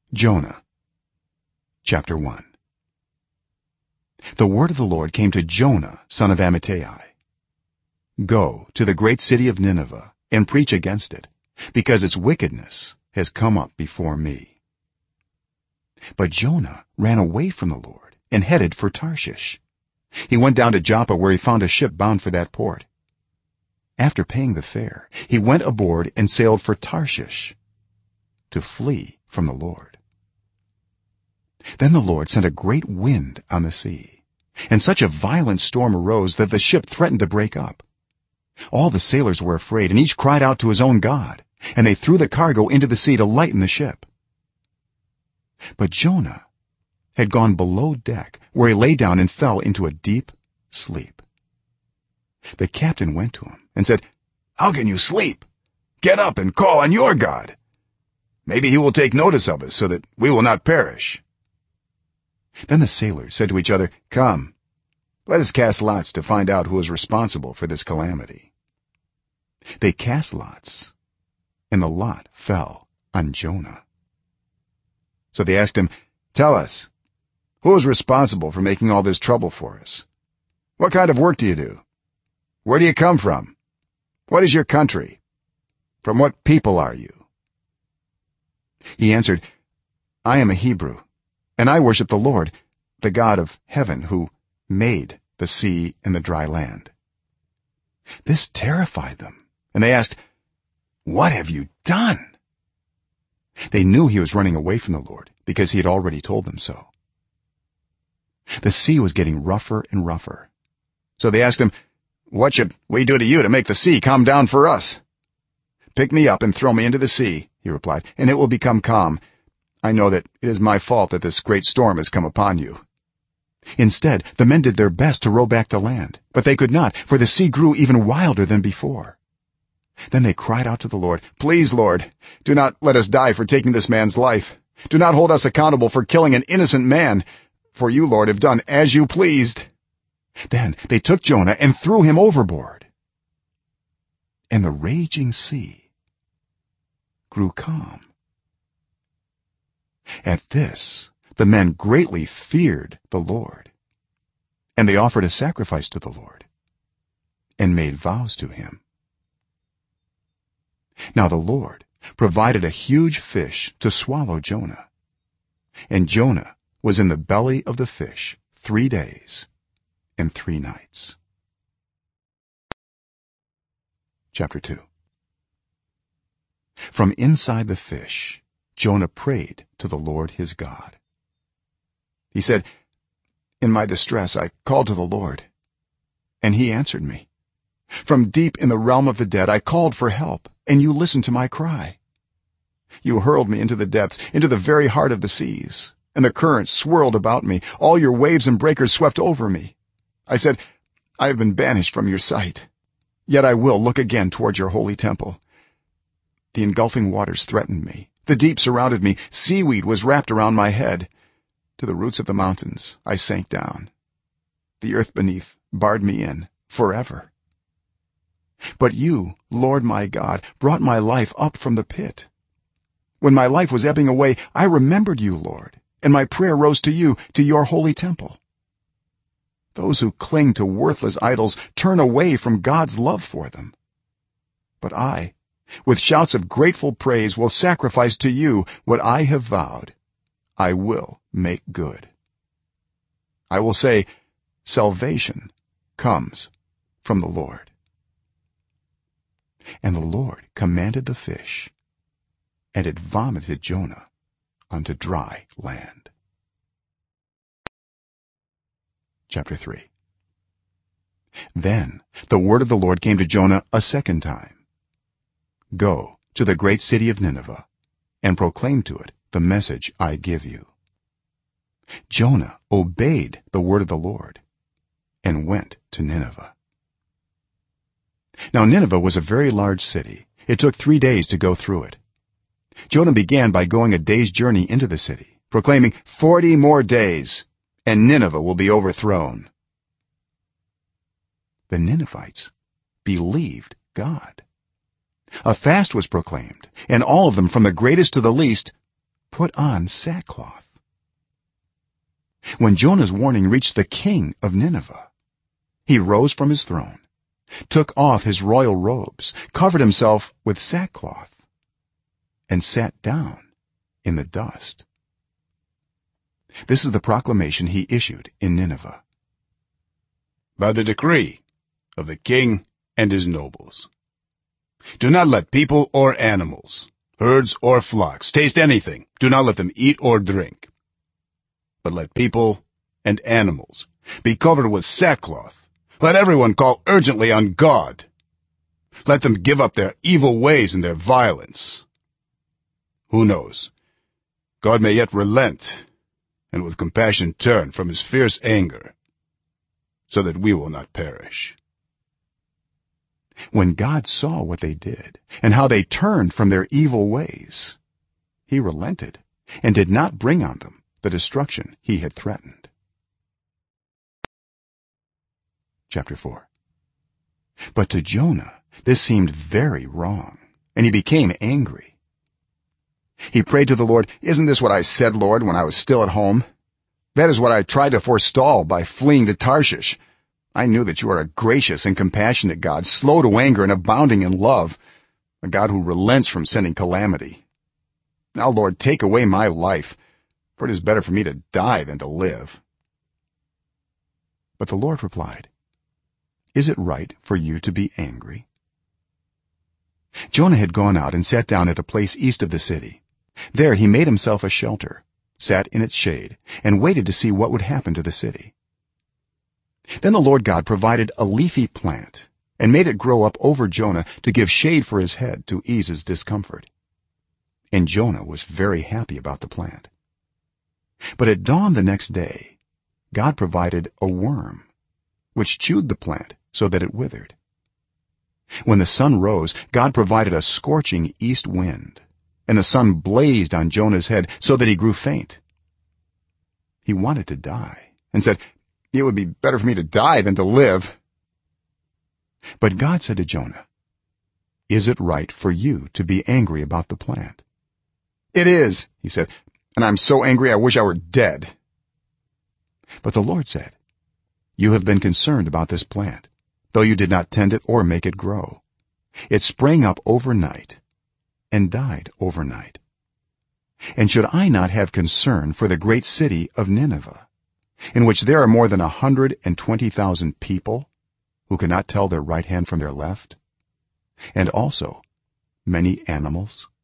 Jonah chapter 1. The word of the Lord came to Jonah son of Amittai. Go to the great city of Nineveh and preach against it, because its wickedness has come up before me. But Jonah ran away from the Lord and headed for Tarshish. He went down to Joppa, where he found a ship bound for that port. After paying the fare, he went aboard and sailed for Tarshish to flee from the Lord. Then the Lord sent a great wind on the sea, and such a violent storm arose that the ship threatened to break up. All the sailors were afraid, and each cried out to his own god, and they threw the cargo into the sea to lighten the ship. But Jonah had gone below deck, where he lay down and fell into a deep sleep. The captain went to him and said, "How can you sleep? Get up and call on your god. Maybe he will take notice of us, so that we will not perish." Then the sailors said to each other, "Come, let us cast lots to find out who is responsible for this calamity." They cast lots, and the lot fell on Jonah. So they asked him, "Tell us, who is responsible for making all this trouble for us? What kind of work do you do? Where do you come from? What is your country? From what people are you?" He answered, "I am a Hebrew, and I worship the Lord, the God of heaven, who made the sea and the dry land." This terrified them, and they asked, "What have you done?" They knew he was running away from the Lord, because he had already told them so. The sea was getting rougher and rougher, so they asked him, "What should we do to you to make the sea calm down for us?" "Pick me up and throw me into the sea," he replied, "and it will become calm. I know that it is my fault that this great storm has come upon you." Instead, the men did their best to row back to land, but they could not, for the sea grew even wilder than before. Then they cried out to the Lord, "Please, Lord, do not let us die for taking this man's life. Do not hold us accountable for killing an innocent man, for you, Lord, have done as you pleased." Then they took Jonah and threw him overboard, and the raging sea grew calm. At this, the men greatly feared the Lord, and they offered a sacrifice to the Lord and made vows to him. Now the Lord provided a huge fish to swallow Jonah, and Jonah was in the belly of the fish 3 days and 3 nights. Chapter 2. From inside the fish, Jonah prayed to the Lord his God. He said, "In my distress I called to the Lord, and he answered me. From deep in the realm of the dead I called for help, and you listened to my cry. You hurled me into the depths, into the very heart of the seas, and the currents swirled about me. All your waves and breakers swept over me. I said, I have been banished from your sight, yet I will look again toward your holy temple. The engulfing waters threatened me. The deep surrounded me. Seaweed was wrapped around my head. To the roots of the mountains I sank down. The earth beneath barred me in forever. But you, Lord my God, brought my life up from the pit. When my life was ebbing away, I remembered you, Lord, and my prayer rose to you, to your holy temple. Those who cling to worthless idols turn away from God's love for them. But I, with shouts of grateful praise, will sacrifice to you what I have vowed. I will make good. I will say, salvation comes from the Lord." And the Lord commanded the fish, and it vomited Jonah onto dry land. Chapter 3. Then the word of the Lord came to Jonah a second time. "Go to the great city of Nineveh and proclaim to it the message I give you." Jonah obeyed the word of the Lord and went to Nineveh. Now Nineveh was a very large city. It took 3 days to go through it. Jonah began by going a day's journey into the city, proclaiming, 40 more days and Nineveh will be overthrown." The Ninevites believed God. A fast was proclaimed, and all of them, from the greatest to the least, put on sackcloth. When Jonah's warning reached the king of Nineveh, he rose from his throne, took off his royal robes, covered himself with sackcloth, and sat down in the dust. This is the proclamation he issued in Nineveh. By the decree of the king and his nobles, do not let people or animals, herds or flocks, taste anything. Do not let them eat or drink. But let people and animals be covered with sackcloth. Let everyone call urgently on God. Let them give up their evil ways and their violence. Who knows? God may yet relent and with compassion turn from his fierce anger, so that we will not perish. When God saw what they did and how they turned from their evil ways, he relented and did not bring on them the destruction he had threatened. Chapter 4. But to Jonah this seemed very wrong, and he became angry. He prayed to the Lord, "Isn't this what I said, Lord, when I was still at home? That is what I tried to forestall by fleeing to Tarshish. I knew that you are a gracious and compassionate God, slow to anger and abounding in love, a God who relents from sending calamity. Now, Lord, take away my life, for it is better for me to die than to live." But the Lord replied, "Is it right for you to be angry?" Jonah had gone out and sat down at a place east of the city. There he made himself a shelter, sat in its shade, and waited to see what would happen to the city. Then the Lord God provided a leafy plant and made it grow up over Jonah to give shade for his head to ease his discomfort. And Jonah was very happy about the plant. But at dawn the next day, God provided a worm, which chewed the plant so that it withered. When the sun rose, God provided a scorching east wind, and the sun blazed on Jonah's head so that he grew faint. He wanted to die and said, "It would be better for me to die than to live." But God said to Jonah, "Is it right for you to be angry about the plant?" "It is," he said, "and I'm so angry I wish I were dead." But the Lord said, "You have been concerned about this plant, though you did not tend it or make it grow. It sprang up overnight and died overnight. And should I not have concern for the great city of Nineveh, in which there are more than 120,000 people who cannot tell their right hand from their left, and also many animals?"